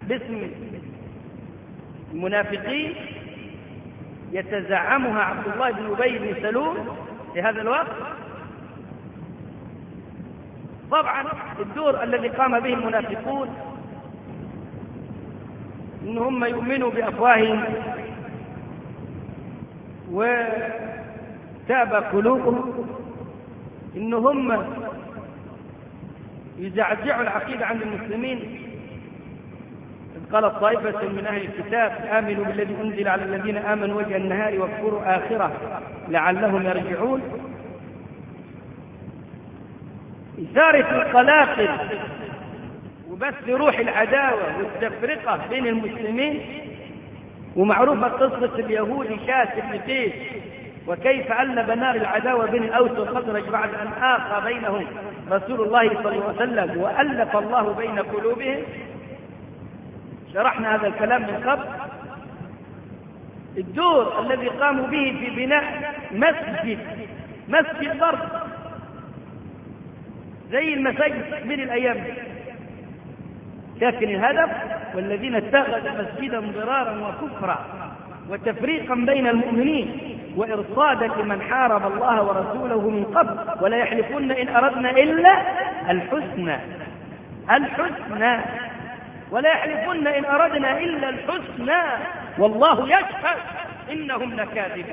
باسم المنافقين يتزعمها عبد الله بن أبي بن سلول في هذا الوقت. طبعا الدور الذي قام به المنافقون إن هم يؤمنوا بأفواههم وتأبى قلوبهم، إن هم يزعزعوا العقيدة عند المسلمين. قالت طائفة من أهل الكتاب آمنوا بالذي أنزل على الذين آمنوا وجه النهار واكفروا آخره لعلهم يرجعون. إثارة القلاقل وبث روح العداوة والتفرقة بين المسلمين. ومعروفة قصة اليهودي شاس بن قيس وكيف ألب نار العداوة بين الأوس والخزرج بعد أن آخى بينهم رسول الله صلى الله عليه وسلم وألف الله بين قلوبهم. شرحنا هذا الكلام من قبل. الدور الذي قاموا به في بناء مسجد ضرب زي المساجد من الأيام دي، لكن الهدف والذين اتخذوا مسجدا ضرارا وكفرا وتفريقا بين المؤمنين وإرصادا لمن حارب الله ورسوله من قبل ولا يحلفون إن أردنا إلا الحسنى ولا يحلفون إن أردنا إلا الحسنى والله يشهد إنهم لكاذبون.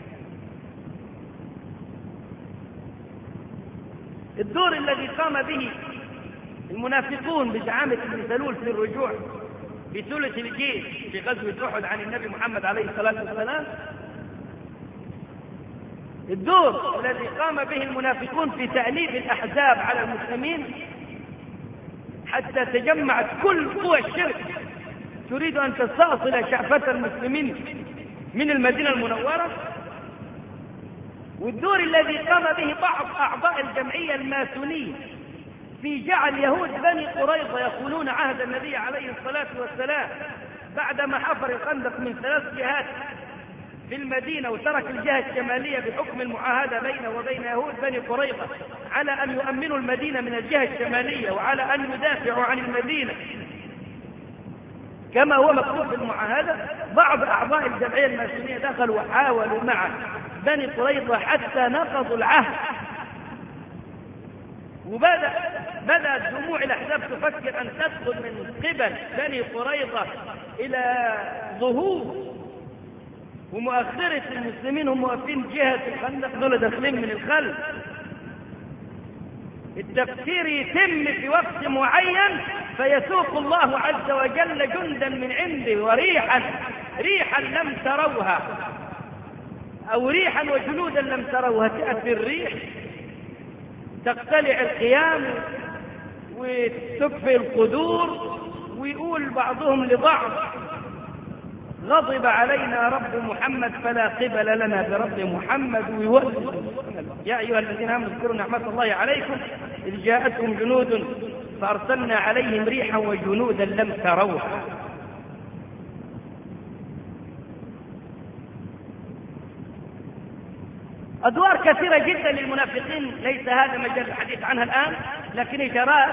الدور الذي قام به المنافقون بزعامة ابن سلول في الرجوع بثلث الجيش في غزوة أحد عن النبي محمد عليه الصلاة والسلام، الدور الذي قام به المنافقون في تأليف الأحزاب على المسلمين حتى تجمعت كل قوى الشرك تريد أن تستأصل شعفة المسلمين من المدينة المنورة، والدور الذي قام به بعض أعضاء الجمعية الماسونية في جعل يهود بني قريظة يخونون عهد النبي عليه الصلاة والسلام بعدما حفر الخندق من 3 جهات في المدينة وترك الجهة الشمالية بحكم المعاهدة بينه وبين يهود بني قريظة على أن يؤمنوا المدينة من الجهة الشمالية وعلى أن يدافعوا عن المدينة كما هو مكتوب في المعاهدة. بعض أعضاء الجمعية الماسونية دخلوا وحاولوا مع بني قريظة حتى نقضوا العهد، وبدأت جموع الأحزاب تفكر أن تدخل من قبل بني قريظة إلى ظهور ومؤخرة المسلمين هم واقفين جهة الخندق دول داخلين من الخلف. التفكير يتم في وقت معين فيسوق الله عز وجل جندا من عنده وريحا لم تروها أو ريحا وجنودا لم تروها. تأتي الريح تقتلع القيام وتكفي القدور ويقول بعضهم لبعض غضب علينا رب محمد فلا قبل لنا برب محمد ويوزن. يا أيها الذين آمنوا اذكروا نعمة الله عليكم إذ جاءتكم جنود فأرسلنا عليهم ريحا وجنودا لم تروها. أدوار كثيرة جدا للمنافقين ليس هذا مجال الحديث عنها الآن، لكن إشارات.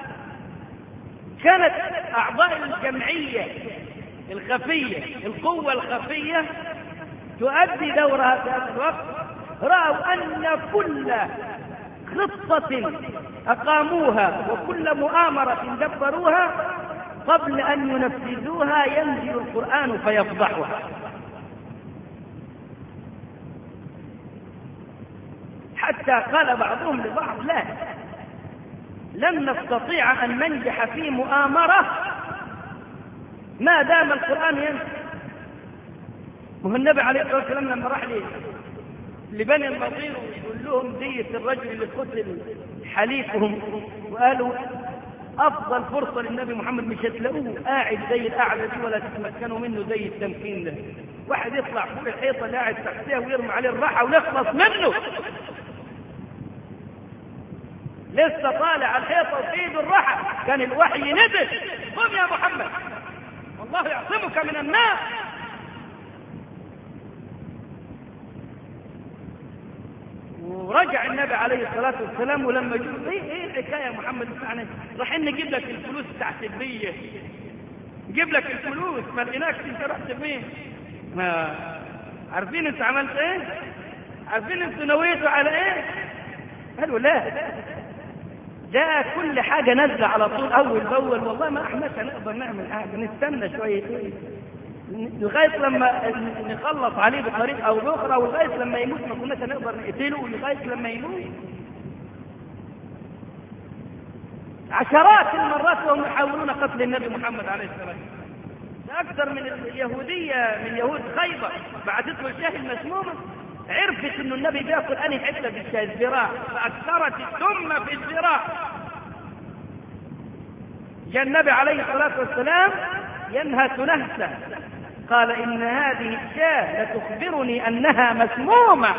كانت أعضاء الجمعية الخفية القوة الخفية تؤدي دورها في هذا الوقت. رأوا أن كل خطة أقاموها وكل مؤامرة دبروها قبل أن ينفذوها ينزل القرآن فيفضحها، حتى قال بعضهم لبعض لا لن نستطيع أن ننجح في مؤامرة ما دام القرآن ينزل. والنبي عليه الصلاة والسلام لما راح لبني النضير ويقول لهم دية الرجل اللي قتل حليفهم وقالوا أفضل فرصة للنبي محمد مش هتلاقوه قاعد زي القعدة دي ولا تتمكنوا منه زي التمكين ده، واحد يطلع فوق الحيطة اللي قاعد تحتها ويرمي عليه الراحة ونخلص منه. لسه طالع الحيطة وفي ايده الراحة كان الوحي نزل قم يا محمد والله يعصمك من الناس. ورجع النبي عليه الصلاة والسلام ولما جاء ايه الحكاية يا محمد؟ رايحين نجيب لك الفلوس تحت البية نجيب لك الفلوس، ما لقيناكش انت رحت فين؟ ما عارفين انت عملت ايه؟ عارفين انت نويتوا على ايه؟ قالوا لا، ده كل حاجة نازلة على طول أول بأول، والله ما احناش هنقدر نعمل حاجة، نستنى شوية لغاية لما نخلص عليه بطريقة أو بأخرى، ولغاية لما يموت ما كناش هنقدر نقتله لغاية لما يموت. عشرات المرات وهم يحاولون قتل النبي محمد عليه الصلاة والسلام. أكثر من اليهودية من يهود خيبر بعثت له الشاه المسمومة، عرفت إنه النبي بياكل أنهي حتة في الشاه، الذراع، فأكثرت السم في الذراع. جاء النبي عليه الصلاة والسلام ينهت نهسة، قال إن هذه الشاه لتخبرني أنها مسمومة.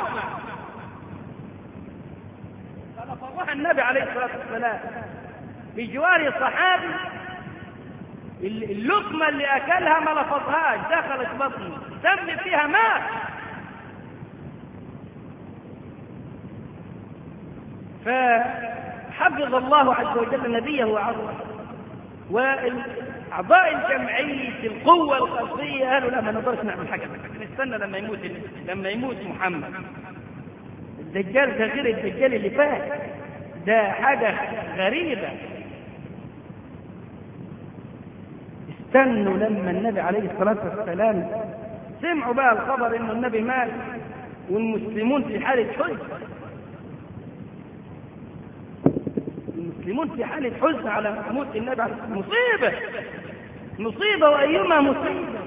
فلفظها النبي عليه الصلاة والسلام بجوار صحابي، اللقمة اللي أكلها ما لفظهاش، دخلت بطنه، سم فيها ماء. فحفظ الله عز وجل نبيه وعظمه، وأعضاء الجمعية القوة الخلقية قالوا لا، ما نقدرش نعمل حاجة، نستنى لما يموت محمد. الدجال ده غير الدجال اللي فات، ده حاجة غريبة. استنوا لما النبي عليه الصلاة والسلام سمعوا بقى الخبر إنه النبي مات والمسلمون في حالة حزن، المسلمون في حالة حزن على موت النبي عليه الصلاة والسلام. مصيبة وأيما مصيبة.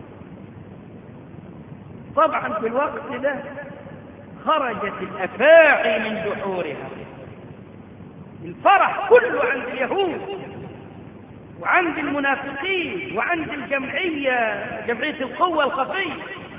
طبعا في الوقت ده خرجت الأفاعي من دحورها، الفرح كله عند اليهود وعند المنافقين وعند جمعية القوة الخفية.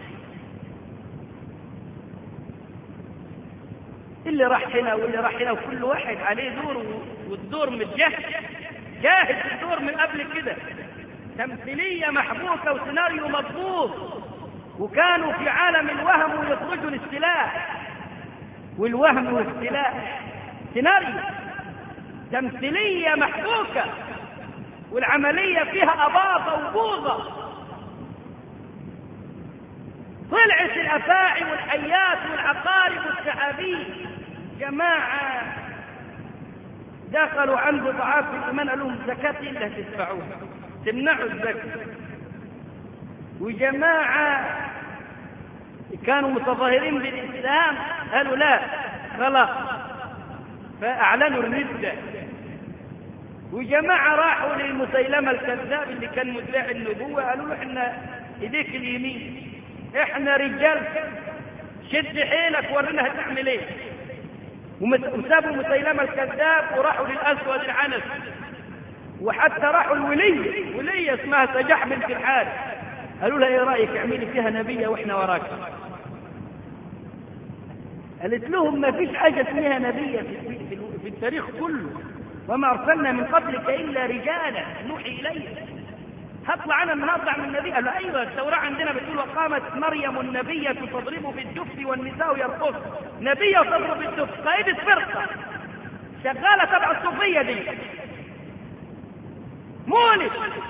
اللي راح هنا واللي راح هنا، وكل واحد عليه دور، والدور جاهز الدور من قبل كده، تمثيلية محبوكة وسيناريو مضبوط، وكانوا في عالم الوهم ويخرجوا للسلاح، والوهم والسلاح سيناريو، تمثيلية محبوكة، والعملية فيها أباطة وبوظة. طلعت الأفاعي والحيات والعقارب والثعابين، جماعة دخلوا عند ضعاف الإيمان قالوا لهم زكاة إلا تدفعوها، تمنعوا الزكاة. وجماعة كانوا متظاهرين بالإسلام قالوا لا خلاص، فأعلنوا الردة. وجماعة راحوا للمسيلمة الكذاب اللي كان مدعي النبوة، قالوا له احنا ايديك اليمين، احنا رجال، شد حيلك ورينا هتعمل ايه. وسابوا مسيلمة الكذاب وراحوا للأسود العنس، وحتى راحوا الولية اسمها سجاح بنت الحارث، قالوا لها ايه رأيك اعملي فيها نبية واحنا وراك. قالت لهم ما فيش حاجة اسمها نبية في التاريخ كله، وما أرسلنا من قبلك إلا رجالا نوحي إليه. هطلع أنا من هطلع من النبي؟ قال له أيوة، التوراة عندنا بتقول وقامت مريم النبية تضرب بالدف والنساء يرقصن. نبية تضرب بالدف، قائدة فرقة شغالة تبع الصوفية دي، مولد.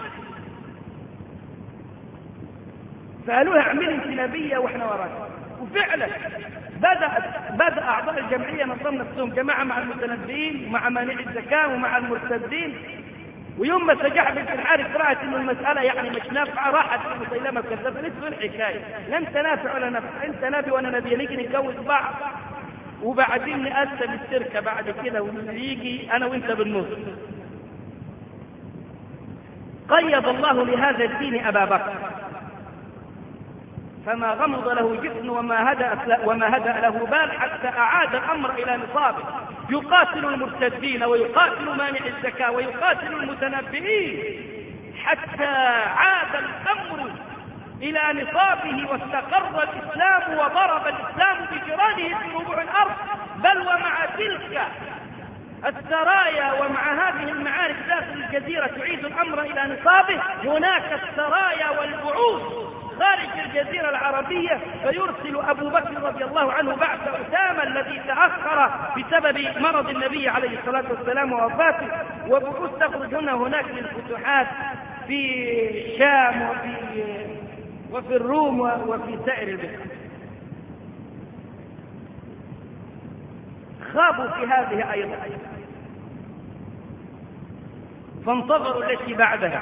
فقالوا لها اعملي انت نبية واحنا وراك. وفعلا بدأ أعضاء الجمعية نظم نفسهم جماعة مع المتنبئين ومع مانع الزكاة ومع المرتدين. ويوم ما سجح بنت الحارث رأت إنه المسألة يعني مش نافعة، راحت لمسيلمة الكذاب، قالت له الحكاية لا أنت نافع ولا نافع، أنت نبي وأنا نبي، نيجي نتجوز بعض وبعدين نقسم الشركة بعد كده، ويجي أنا وأنت بالنص. قيض الله لهذا الدين أبا بكر فما غمض له جفن وما هدأ له بال، حتى أعاد الأمر إلى نصابه، يقاتل المرتدين ويقاتل مانع الزكاة ويقاتل المتنبئين، حتى عاد الأمر إلى نصابه واستقر الإسلام وضرب الإسلام بجراده في ربوع الأرض. بل ومع تلك السرايا ومع هذه المعارك داخل الجزيرة تعيد الأمر إلى نصابه، هناك السرايا والبعوث خارج الجزيرة العربية، فيرسل أبو بكر رضي الله عنه بعث أسامة الذي تأخر بسبب مرض النبي عليه الصلاة والسلام ووفاته، وبعوث تخرج هنا هناك للفتوحات في الشام وفي الروم وفي سائر البلاد. خابوا في هذه أيضا، فانتظروا التي بعدها.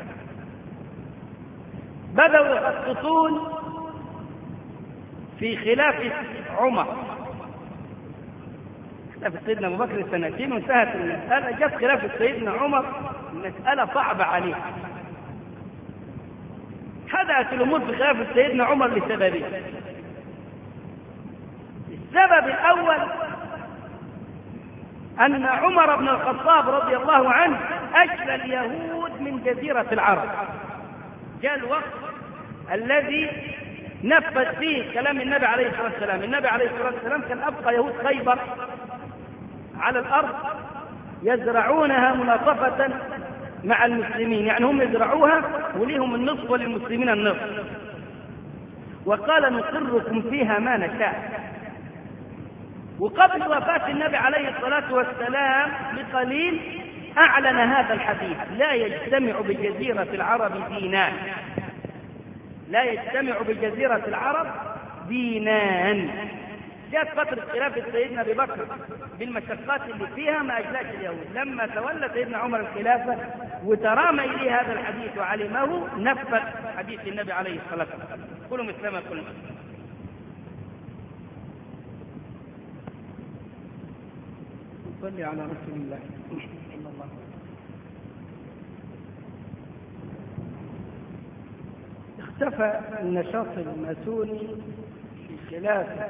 بدأوا يخططون في خلافة عمر، خلافة سيدنا أبو بكر سنتين وانتهت المسألة. جت خلافة سيدنا عمر، المسألة صعبة عليه. بدأت الأمور في خلافة سيدنا عمر لسببين. السبب الأول أن عمر بن الخطاب رضي الله عنه أجلى اليهود من جزيرة العرب. جاء الوقت الذي نفذ فيه كلام النبي عليه الصلاة والسلام. النبي عليه الصلاة والسلام كان أبقى يهود خيبر على الأرض يزرعونها مناصفة مع المسلمين، يعني هم يزرعوها وليهم النصف وللمسلمين النصف، وقال نقركم فيها ما نشاء. وقبل وفاة النبي عليه الصلاة والسلام بقليل أعلن هذا الحديث: لا يجتمع بجزيرة العرب دينان، لا يجتمع بجزيرة العرب دينان. جاءت فترة خلافة سيدنا أبي بكر بالمشقات اللي فيها ما أجلاش اليهود. لما تولى سيدنا عمر الخلافة وترامى إليه هذا الحديث وعلمه، نفذ حديث النبي عليه الصلاة والسلام: كلوا مثل ما كلنا. صلي على رسول الله صلى الله عليه وسلم. اختفى النشاط الماسوني في خلافة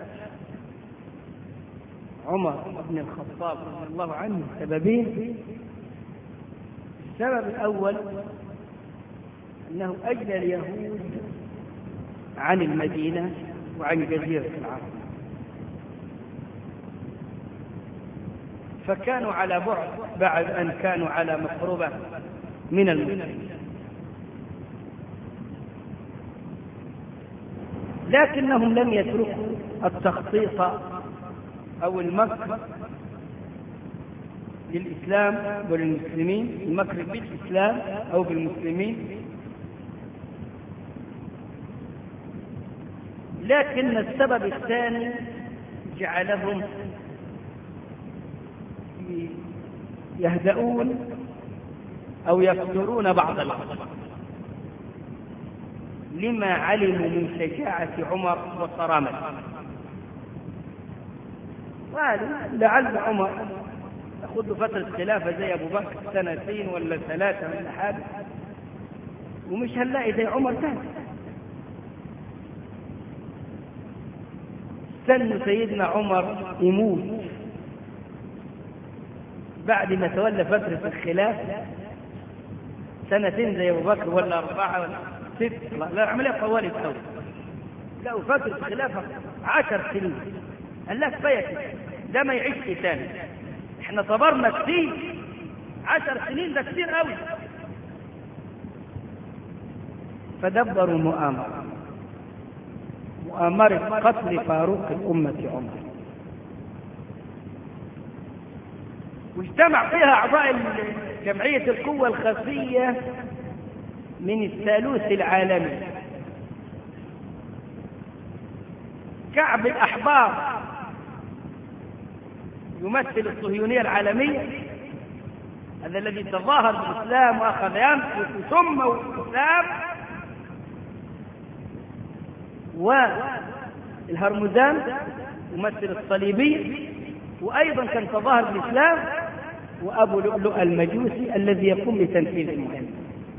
عمر بن الخطاب رضي الله عنه سببين. السبب الأول أنه أجلى اليهود عن المدينة وعن جزيرة العرب، فكانوا على بعد أن كانوا على مقربة من المسلمين، لكنهم لم يتركوا التخطيط أو المكر للإسلام وللمسلمين، المكر بالإسلام أو بالمسلمين، لكن السبب الثاني جعلهم يهدؤون أو يفترون بعض الأمر لما علموا من شجاعة عمر وصرامته. قالوا لعل عمر يأخذ فترة خلافة زي أبو بكر 2 ولا 3 ولا حاجة، ومش هنلاقي زي عمر ثاني. استنوا سيدنا عمر يموت بعد ما تولى فترة الخلافة 2 زي أبو بكر ولا 4 ولا 6. لا العملية طوالت أوي، لقوا فترة الخلافة 10 سنين. قال لك كفاية ده ما يعيش ثاني، احنا صبرنا كتير، 10 سنين ده كتير قوي. فدبروا مؤامرة قتل فاروق الأمة عمر، واجتمع فيها أعضاء جمعية القوة الخفية من الثالوث العالمي: كعب الأحبار يمثل الصهيونية العالمية، هذا الذي تظاهر بالإسلام وأخذ ينقص ثم الإسلام، والهرمزان يمثل الصليبية وأيضا كان تظاهر بالإسلام، وأبو لؤلؤ المجوسي الذي يقوم بتنفيذ المهمة.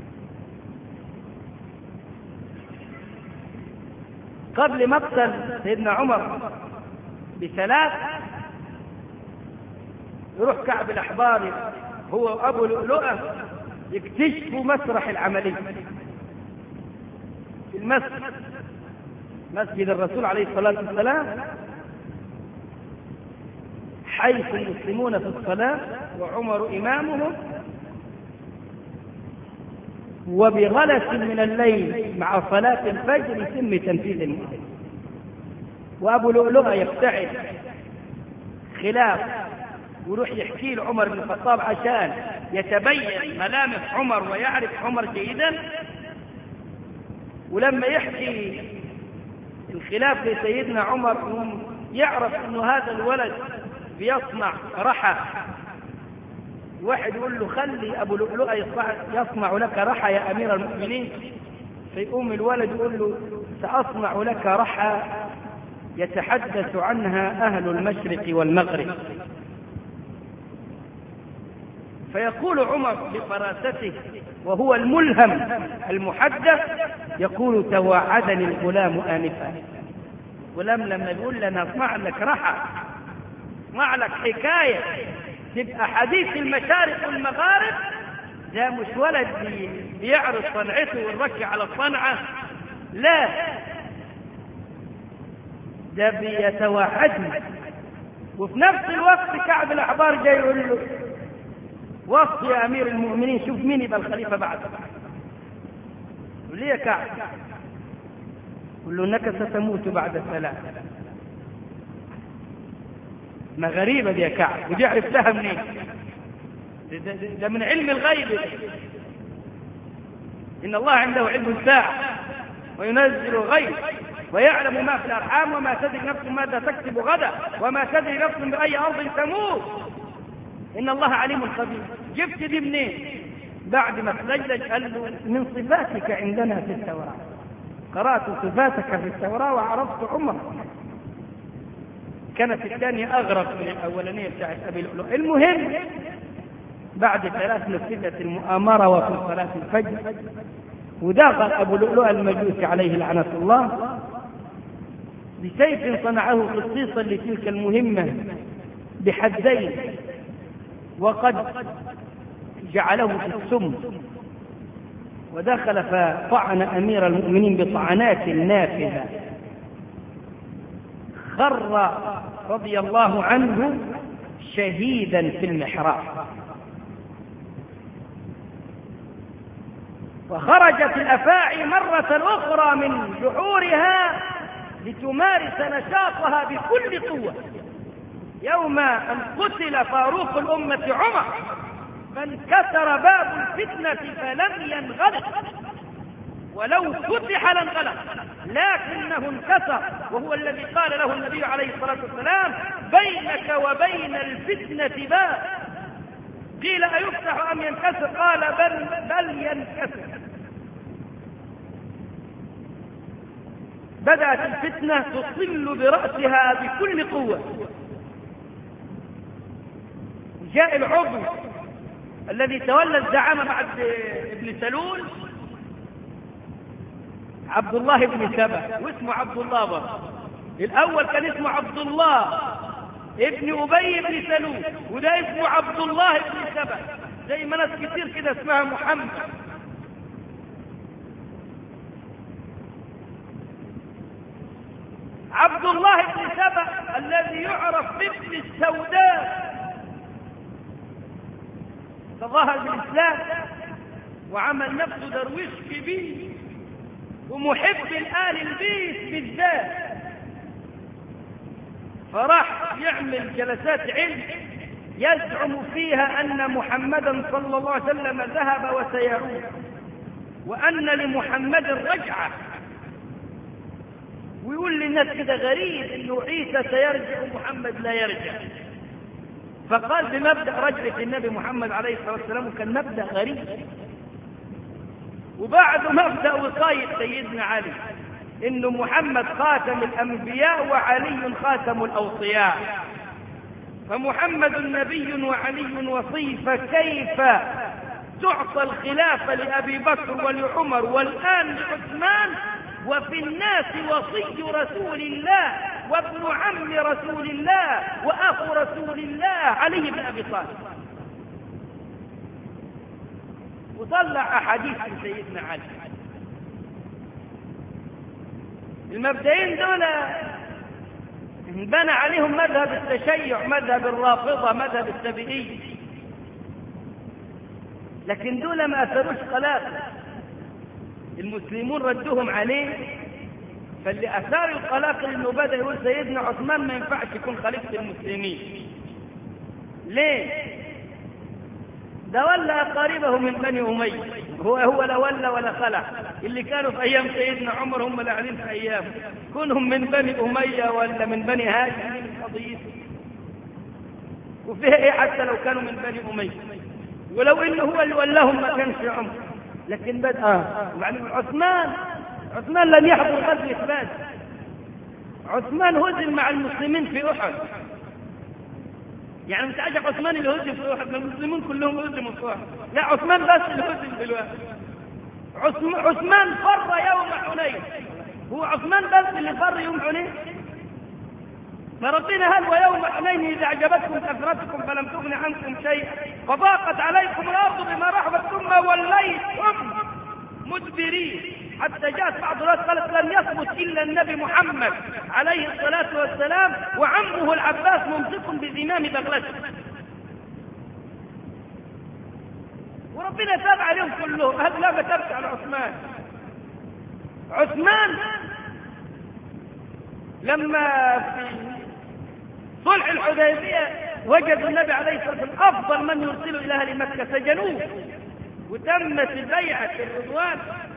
قبل مقتل سيدنا عمر ب3 يروح كعب الأحبار هو أبو لؤلؤة يكتشفوا مسرح العملية في المسجد، مسجد الرسول عليه الصلاة والسلام، حيث المسلمون في الصلاة وعمر إمامهم، وبغلس من الليل مع صلاة الفجر يتم تنفيذ المهمة. وأبو لؤلؤة يفتعل خلاف ويروح يحكي لعمر بن الخطاب عشان يتبين ملامح عمر ويعرف عمر جيدا. ولما يحكي الخلاف لسيدنا عمر يعرف أنه هذا الولد بيصنع رحى. واحد يقول له خلي أبو لؤلؤة يصنع لك رحى يا أمير المؤمنين، فيقوم الولد يقول له سأصنع لك رحى يتحدث عنها أهل المشرق والمغرب. فيقول عمر بفراسته وهو الملهم المحدث، يقول توعدني الغلام آنفا. غلام لما يقول لنا اصنع لك رحى، اصنع لك حكاية تبقى حديث المشارق والمغارب، ده مش ولد بيعرض صنعته ويركي على الصنعة، لا، ده بيتوعدني. وفي نفس الوقت كعب الأحبار جاي يقول له وصي يا أمير المؤمنين، شوف مين يبقى الخليفة بعد. يقول لي يا كعب، يقول له إنك ستموت بعد 3. ما غريبة دي يا كعب، ودي عرفتها منين؟ ده من علم الغيب. إن الله عنده علم الساعة وينزل الغيب ويعلم ما في الأرحام وما تدري نفس ماذا تكسب غدا وما تدري نفس بأي أرض تموت إن الله عليم خبير. جبت دي منين؟ بعد ما تلجلج قال له من صفاتك عندنا في التوراة، قرأت صفاتك في التوراة وعرفت عمر. كانت الثانية أغرب من الأولانية بتاعت أبي لؤلؤ. المهم بعد 3 نفذت المؤامرة وفي صلاة الفجر، ودخل أبو لؤلؤ المجوسي عليه لعنة الله بسيف صنعه خصيصا لتلك المهمة بحدين، وقد جعله في السم، ودخل فطعن أمير المؤمنين بطعنات نافذة، خر رضي الله عنه شهيدا في المحراب. وخرجت الأفاعي مرة أخرى من جحورها لتمارس نشاطها بكل قوة. يوم أن قتل فاروق الأمة عمر فانكسر باب الفتنة فلم ينغلق، ولو فتح لانغلق، لكنه انكسر، وهو الذي قال له النبي عليه الصلاة والسلام بينك وبين الفتنة باب، قيل أيفتح أم ينكسر؟ قال بل ينكسر. بدأت الفتنة تصل برأسها بكل قوة. جاء العضو الذي تولى الزعامة بعد ابن سلول عبد الله بن سبأ، واسمه عبد الله برضه. الأول كان اسمه عبد الله ابن أبي بن سلول، وده اسمه عبد الله بن سبأ، زي ما ناس كتير كده اسمها محمد. عبد الله بن سبأ الذي يعرف بابن السوداء، تظاهر بالإسلام وعمل نفسه درويش كبير ومحب الآل البيت بالذات، فراح يعمل جلسات علم يزعم فيها أن محمدا صلى الله عليه وسلم ذهب وسيعود، وأن لمحمد رجعة، ويقول للناس كده غريب إنه عيسى سيرجع ومحمد لا يرجع. فقال بمبدأ رجعة النبي محمد عليه الصلاة والسلام، كان مبدأ غريب. وبعد مبدأ وصاية سيدنا علي إنه محمد خاتم الأنبياء وعلي خاتم الأوصياء، فمحمد نبي وعلي وصي، فكيف تعطى الخلافة لأبي بكر ولعمر والآن لعثمان وفي الناس وصي رسول الله وابن عم رسول الله وأخو رسول الله علي بن أبي طالب؟ وطلع أحاديث من سيدنا علي. المبدئين دول انبنى عليهم مذهب التشيع، مذهب الرافضة، مذهب السبئي، لكن دول ما أثروش خلافة، المسلمون ردوهم عليه. فاللي أثار الخلافة إنه بدأ يقول سيدنا عثمان ما ينفعش يكون خليفة المسلمين. ليه؟ ده ولى أقاربه من بني أمية، هو لا ولى ولا خلع. اللي كانوا في أيام سيدنا عمر هم اللي قاعدين في أيامه، كونهم من بني أمية ولا من بني هاشم من قضيته، وفيها إيه حتى لو كانوا من بني أمية، ولو إنه هو اللي ولاهم ما كانش عمر. لكن بدأ يعني عثمان لم يحضر غزوة بدر. عثمان هزم مع المسلمين في أحد، يعني مش عجب عثمان اللي هزم في أحد، المسلمين كلهم هزموا في أحد، لا عثمان بس اللي هزم في الوقت. عثمان فر يوم حنين، هو عثمان بس اللي فر يوم حنين. فربنا هل ويوم حنين إذا أعجبتكم كثرتكم فلم تغن عنكم شيئا وضاقت عليكم الأرض بما رحبت ثم وليتم مدبرين، حتى جاءت بعض الناس قالت لم يثبت إلا النبي محمد عليه الصلاة والسلام وعمه العباس ممسك بزمام بغلته، وربنا تاب عليهم كلهم. هذا لا ما تبكي على عثمان لما في صلح الحديبية وجدوا النبي عليه الصلاة والسلام أفضل من يرسلوا إلى أهل مكة سجنوه، وتمت بيعة الرضوان.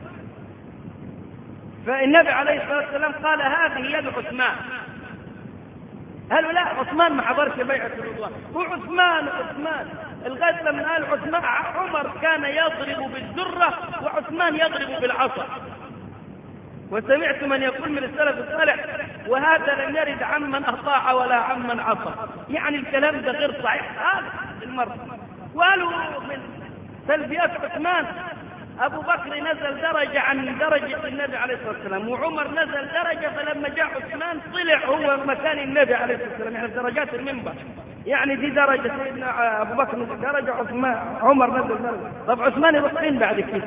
فالنبي عليه الصلاة والسلام قال هذه يد عثمان. قالوا لا عثمان ما حضرش بيعة الرضوان، وعثمان الغاية لما قال عثمان عمر كان يضرب بالذرة وعثمان يضرب بالعصا. وسمعت من يقول من السلف الصالح وهذا لم يرد عمن أطاع ولا عمن عصى، يعني الكلام ده غير صحيح هذا المرة. وقالوا من سلبيات عثمان أبو بكر نزل درجة عن درجة النبي عليه الصلاة والسلام، وعمر نزل درجة، فلما جاء عثمان طلع هو مكان النبي عليه الصلاة والسلام، يعني درجات المنبر، يعني دي درجة سيدنا أبو بكر نزل درجة، عمر نزل درجة. طب عثمان يروح فين بعد كده؟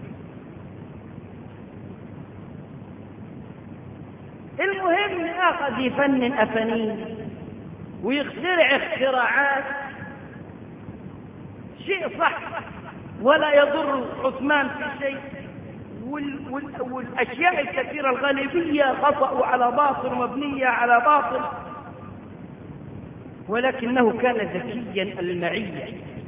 المهم أخذ يفنن أفانين ويخترع اختراعات، شيء صح ولا يضر عثمان في شيء، والأشياء الكثيرة الغالبية خطأ على باطل ومبنية على باطل، ولكنه كان ذكيا المعية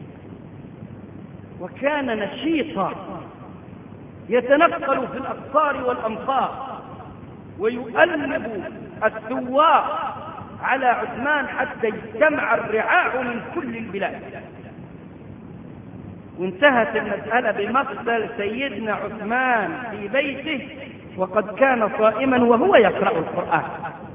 وكان نشيطا يتنقل في الأقطار والأمصار ويؤلب الثوار على عثمان حتى اجتمع الرعاع من كل البلاد. وانتهت المسألة بمقتل سيدنا عثمان في بيته وقد كان صائما وهو يقرأ القرآن.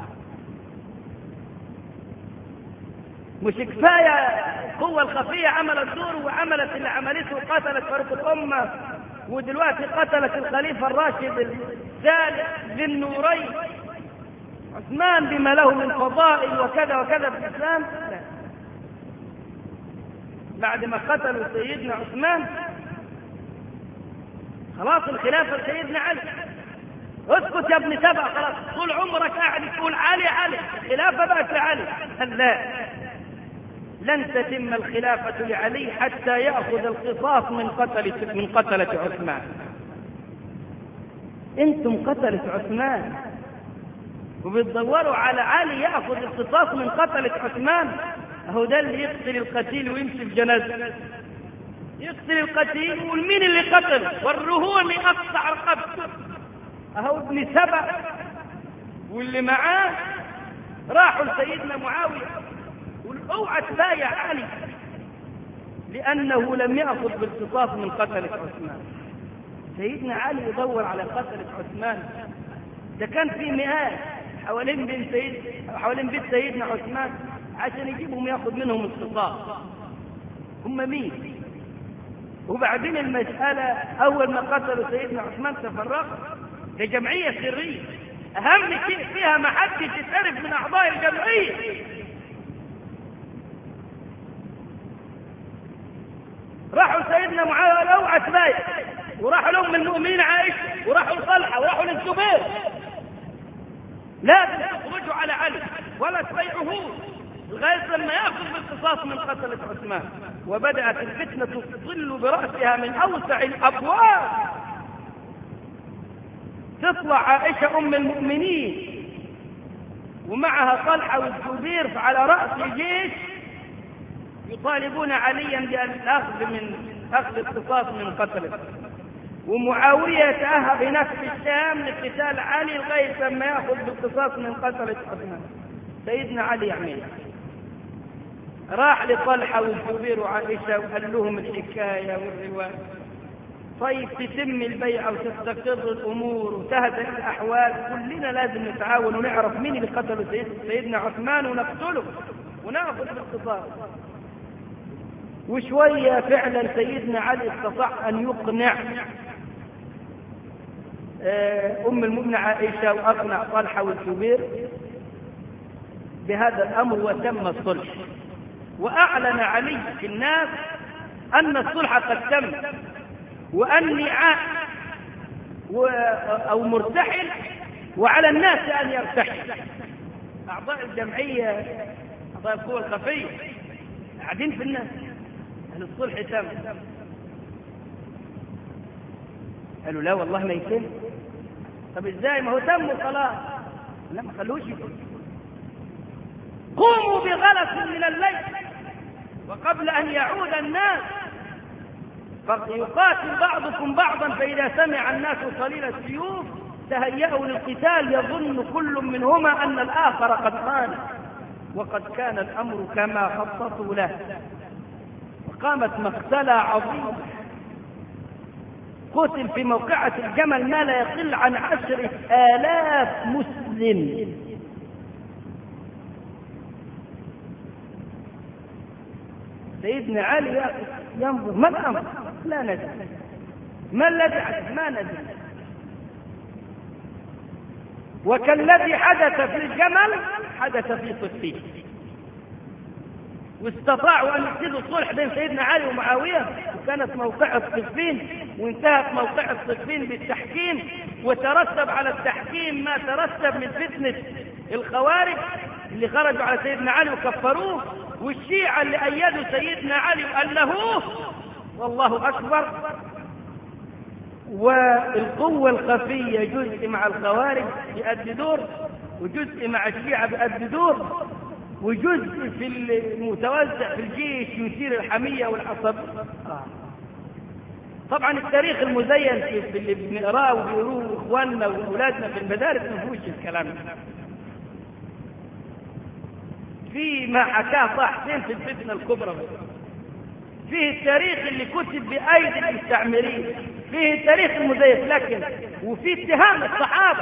مش كفاية القوة الخفية عملت دور وعملت اللي عملته وقتلت فاروق الأمة، ودلوقتي قتلت الخليفة الراشد الثالث ذي النورين عثمان بما له من فضائل وكذا وكذا في الإسلام. لا. بعد ما قتلوا سيدنا عثمان خلاص الخلافة سيدنا علي. اسكت يا ابن سبع، خلاص طول عمرك قاعد تقول علي الخلافة بقت لعلي. لا، لن تتم الخلافة لعلي حتى يأخذ القصاص من قتلة عثمان. انتم قتلة عثمان وبتدوروا على علي يأخذ القصاص من قتلة عثمان. اهو ده اللي يقتل القتيل ويمشي في جنازته، يقتل القتيل والمين اللي قتل والرهون يقطع رقبته. اهو ابن سبع واللي معاه راحوا لسيدنا معاوية اوعى تبايع علي لأنه لم يأخذ بالقصاص من قتلة عثمان. سيدنا علي يدور على قتلة عثمان، ده كان في مئات حوالين بيت سيدنا عثمان عشان يجيبهم ياخذ منهم القصاص. هم مين؟ وبعدين المسألة أول ما قتلوا سيدنا عثمان تفرقوا لجمعية سرية، أهم شيء فيها ما حدش يتعرف من أعضاء الجمعية. راحوا سيدنا معاوية اوعى تبايع، وراحوا لهم من المؤمنين عائشة، وراحوا لطلحة، وراحوا للزبير، لازم تخرجوا على علي ولا تبايعوه لغاية لما يأخذ بالقصاص من قتلة عثمان. وبدأت الفتنة تطل برأسها من أوسع الأبواب. تطلع عائشة أم المؤمنين ومعها طلحة والزبير على رأس الجيش يطالبون عليا أخذ القصاص من قتله، ومعاوية يتأهب هناك في الشام لقتال علي لغاية لما يأخذ بالقصاص من قتلة عثمان. سيدنا علي يعمل راح لطلحة والزبير وعائشة وقال لهم الحكاية والرواية. طيب تتم البيعة وتستقر الأمور وتهدأ الأحوال، كلنا لازم نتعاون ونعرف مين اللي قتل سيدنا عثمان ونقتله ونأخذ بالقصاص. وشوية فعلا سيدنا علي استطاع أن يقنع أم المؤمنين عائشة وأقنع طلحة والزبير بهذا الأمر، وتم الصلح. وأعلن علي في الناس أن الصلح قد تم، وأني أو مرتحل، وعلى الناس أن يرتحل. أعضاء الجمعية، أعضاء القوى الخفية قاعدين في الناس، أهل الصلح تم. قالوا لا والله ما يتم. طب إزاي؟ ما هو تم وخلاص. لا ما خلوش يتم. قوموا بغلس من الليل وقبل أن يعود الناس فيقاتل بعضكم بعضا، فإذا سمع الناس صليل السيوف تهيأوا للقتال، يظن كل منهما أن الآخر قد خان، وقد كان الأمر كما خططوا له. وقامت مقتلة عظيمة، قتل في موقعة الجمل ما لا يقل عن 10,000 مسلم. سيدنا علي ينظر، ما الأمر؟ لا نزل. ما الذي حدث؟ ما نزل. وكالذي حدث في الجمل حدث في صفين. واستطاعوا أن يحدثوا الصلح بين سيدنا علي ومعاوية، وكانت موقعة صفين، وانتهت موقعة صفين بالتحكيم، وترتب على التحكيم ما ترتب من فتنة الخوارج اللي خرجوا على سيدنا علي وكفروه، والشيعة اللي أيدوا سيدنا علي وألهوه، والله أكبر. والقوة الخفية جزء مع الخوارج بيأدي دور، وجزء مع الشيعة بيأدي دور، وجزء في المتوزع في الجيش يثير الحمية والعصب. طبعا التاريخ المزين في اللي بنقراه وبيقروه اخواننا واولادنا في المدارس ما فيهوش الكلام ده. في ما حكاه طه حسين في الفتنة الكبرى، فيه التاريخ اللي كتب بأيدي المستعمرين، فيه التاريخ المزيف، لكن وفي اتهام الصحابة.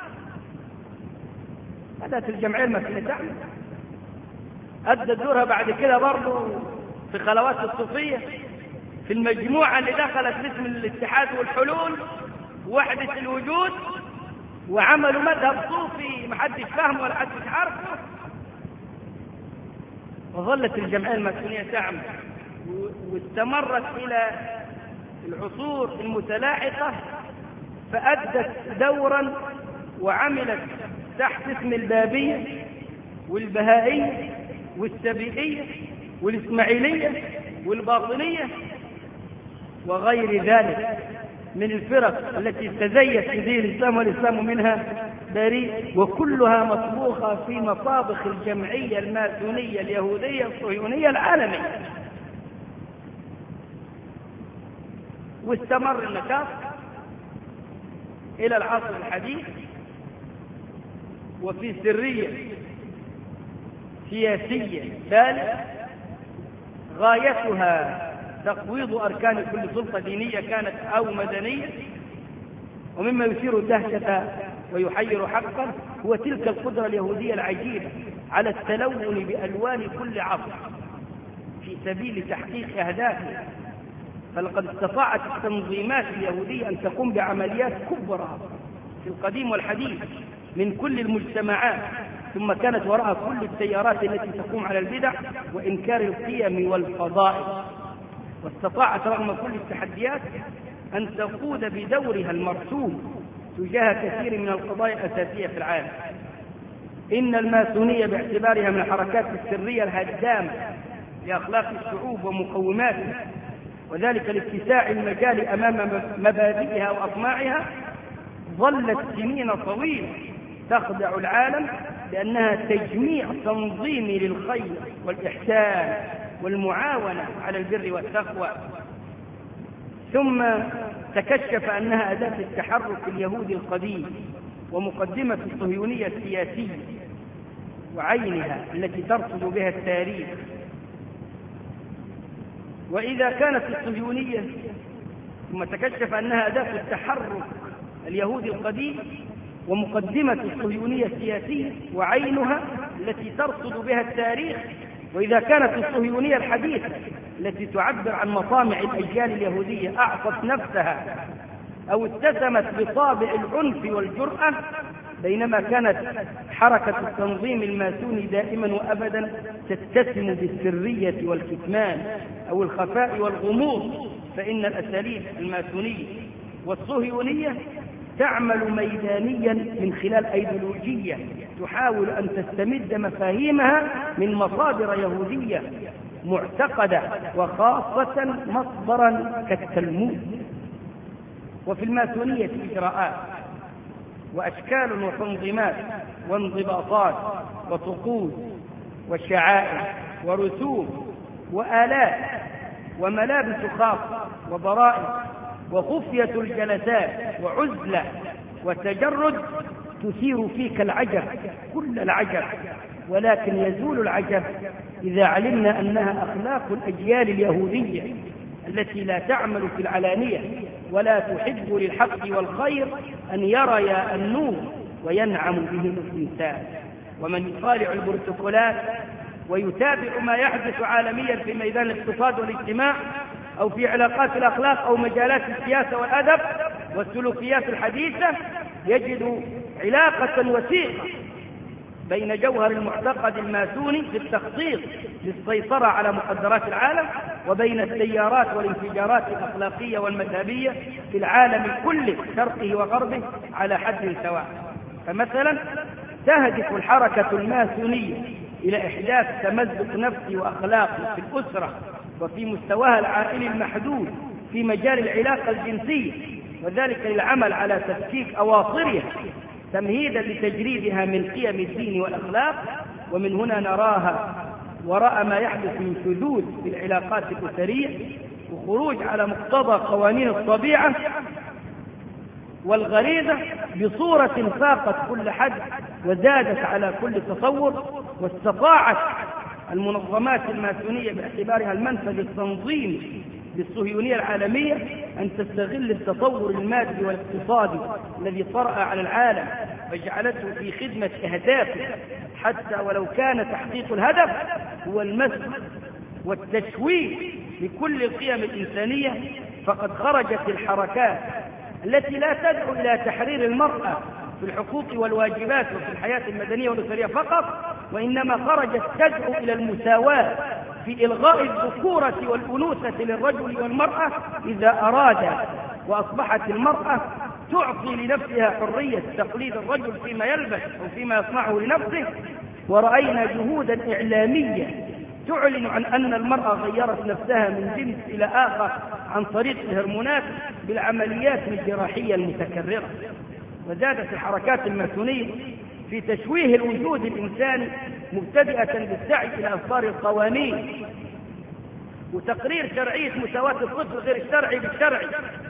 بدأت الجمعية المسلمية تعمل، أدت دورها بعد كده برضه في خلوات الصوفية، في المجموعة اللي دخلت باسم الاتحاد والحلول ووحدة الوجود، وعملوا مذهب صوفي محدش فاهمه ولا حدش عارفه. وظلت الجمعية المسلمية تعمل، واستمرت إلى العصور المتلاحقة، فأدت دورا وعملت تحت اسم البابية والبهائية والسبيئية والإسماعيلية والباطنية وغير ذلك من الفرق التي تزيت في دين الإسلام، والإسلام منها بريء، وكلها مطبوخة في مطابخ الجمعية الماسونية اليهودية الصهيونية العالمية. واستمر النشاط إلى العصر الحديث، وفي سرية سياسية بالغة غايتها تقويض أركان كل سلطة دينية كانت أو مدنية. ومما يثير الدهشة ويحير حقا هو تلك القدرة اليهودية العجيبة على التلون بألوان كل عصر في سبيل تحقيق أهدافها. فلقد استطاعت التنظيمات اليهودية أن تقوم بعمليات كبرى في القديم والحديث من كل المجتمعات، ثم كانت وراء كل التيارات التي تقوم على البدع وإنكار القيم والفضائل. واستطاعت رغم كل التحديات أن تقود بدورها المرسوم تجاه كثير من القضايا الأساسية في العالم. إن الماسونية باعتبارها من الحركات السرية الهدامة لأخلاق الشعوب ومقوماتها، وذلك لاتساع المجال أمام مبادئها وأطماعها، ظلت سنين طويلة تخدع العالم بأنها تجميع تنظيمي للخير والإحسان والمعاونة على البر والتقوى. ثم تكشف أنها أداة التحرك اليهودي القديم ومقدمة الصهيونية السياسية وعينها التي ترصد بها التاريخ. وإذا كانت الصهيونية، ثم تكشف أنها أداة التحرك اليهودي القديم ومقدمة الصهيونية السياسية وعينها التي ترصد بها التاريخ. وإذا كانت الصهيونية الحديثة التي تعبر عن مطامع الأجيال اليهودية أعطت نفسها أو اتسمت بطابع العنف والجرأة، بينما كانت حركة التنظيم الماسوني دائما وأبدا تتسم بالسرية والكتمان أو الخفاء والغموض، فإن الأساليب الماسونية والصهيونية تعمل ميدانيا من خلال أيديولوجية تحاول أن تستمد مفاهيمها من مصادر يهودية معتقدة، وخاصة مصدرا كالتلمود. وفي الماسونية إجراءات وأشكال وتنظيمات وانضباطات وطقوس وشعائر ورسوم وآلات وملابس خاصة وضرائب وخفية الجلسات وعزلة وتجرد تثير فيك العجب كل العجب، ولكن يزول العجب إذا علمنا أنها أخلاق الأجيال اليهودية التي لا تعمل في العلانية ولا تحب للحق والخير أن يريا النور وينعم به الإنسان. ومن يطالع البروتوكولات ويتابع ما يحدث عالميا في ميدان الاقتصاد والاجتماع أو في علاقات الأخلاق أو مجالات السياسة والأدب والسلوكيات الحديثة يجد علاقة وثيقة بين جوهر المعتقد الماسوني في التخطيط للسيطرة على مقدرات العالم وبين التيارات والانفجارات الأخلاقية والمذهبية في العالم كله شرقه وغربه على حد سواء. فمثلا تهدف الحركة الماسونية إلى إحداث تمزق نفسي وأخلاقي في الأسرة وفي مستواها العائلي المحدود في مجال العلاقة الجنسية، وذلك للعمل على تفكيك أواصرها تمهيدا لتجريدها من قيم الدين والأخلاق. ومن هنا نراها وراء ما يحدث من شذوذ في العلاقات الأسرية وخروج على مقتضى قوانين الطبيعة والغريزة بصورة فاقت كل حد وزادت على كل تصور. واستطاعت المنظمات الماسونية باعتبارها المنفذ التنظيمي للصهيونية العالمية أن تستغل التطور المادي والاقتصادي الذي طرأ على العالم وجعلته في خدمة أهدافه، حتى ولو كان تحقيق الهدف هو المسح والتشويه لكل القيم الإنسانية. فقد خرجت الحركات التي لا تدعو إلى تحرير المرأة في الحقوق والواجبات وفي الحياة المدنية والأسرية فقط، وإنما خرجت تدعو إلى المساواة في إلغاء الذكورة والأنوثة للرجل والمرأة إذا أراد، وأصبحت المرأة تعطي لنفسها حرية تقليد الرجل فيما يلبس أو فيما يصنعه لنفسه. ورأينا جهودا إعلامية تعلن عن أن المرأة غيرت نفسها من جنس إلى آخر عن طريق الهرمونات بالعمليات الجراحية المتكررة. وزادت الحركات الماسونية في تشويه الوجود الإنساني مبتدئة بالسعي إلى إصدار القوانين وتقرير شرعية مساواة الطفل غير الشرعي بالشرعي،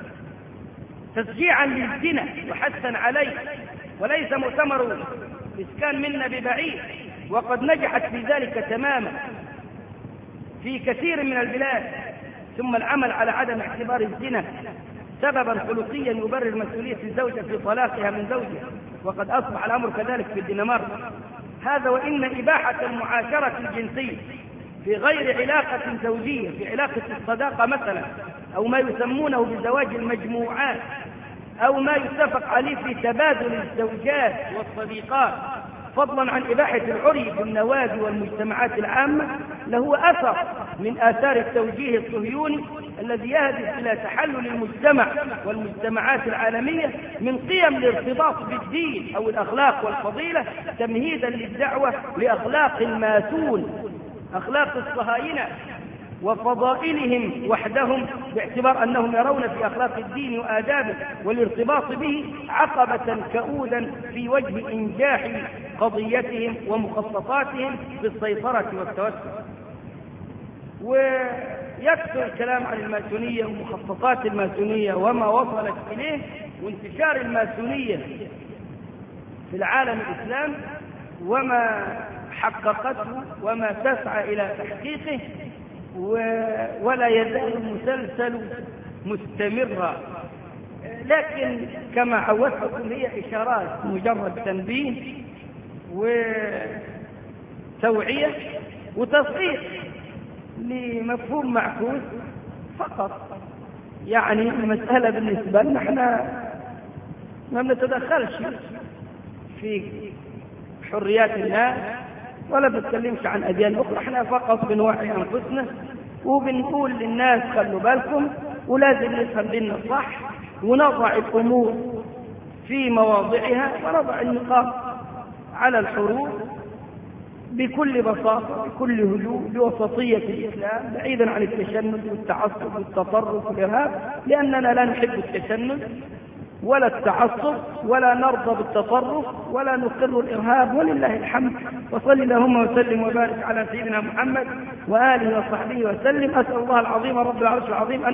تشجيعا للزنا وحثا عليه، وليس مؤتمر إسكان منا ببعيد، وقد نجحت في ذلك تماما في كثير من البلاد. ثم العمل على عدم اعتبار الزنا سببا خلقيا يبرر مسؤولية الزوجة في طلاقها من زوجها، وقد أصبح الأمر كذلك في الدنمارك. هذا وإن إباحة المعاشرة الجنسية في غير علاقة زوجية، في علاقة الصداقة مثلا، أو ما يسمونه بزواج المجموعات، أو ما يتفق عليه في تبادل الزوجات والصديقات، فضلا عن إباحة العري في النوادي والمجتمعات العامة، له أثر من آثار التوجيه الصهيوني الذي يهدف إلى تحلل المجتمع والمجتمعات العالمية من قيم الارتباط بالدين أو الأخلاق والفضيلة، تمهيدا للدعوة لأخلاق الماسون، أخلاق الصهاينة وفضائلهم وحدهم، باعتبار أنهم يرون في أخلاق الدين وآدابه والارتباط به عقبة كؤودا في وجه إنجاح قضيتهم ومخططاتهم في السيطرة والتوسع. ويكثر الكلام عن الماسونية ومخططات الماسونية وما وصلت إليه وانتشار الماسونية في العالم الإسلامي وما حققته وما تسعى إلى تحقيقه، ولا يزال المسلسل مستمرا. لكن كما عودتكم هي إشارات، مجرد تنبيه وتوعية وتصحيح لمفهوم معكوس فقط. يعني المسألة بالنسبة لنا احنا ما بنتدخلش في حريات الناس ولا بنتكلمش عن أديان أخرى، احنا فقط بنوعي أنفسنا وبنقول للناس خلوا بالكم ولازم نفهم ديننا صح ونضع الأمور في مواضعها ونضع النقاط على الحروف بكل بساطة بكل هدوء بوسطية الإسلام، بعيدا عن التشنج والتعصب والتطرف والإرهاب، لأننا لا نحب التشنج ولا التعصب ولا نرضى بالتطرف ولا نقر الإرهاب، ولله الحمد. وصل اللهم وسلم وبارك على سيدنا محمد وآله وصحبه وسلم. أسأل الله العظيم رب العرش العظيم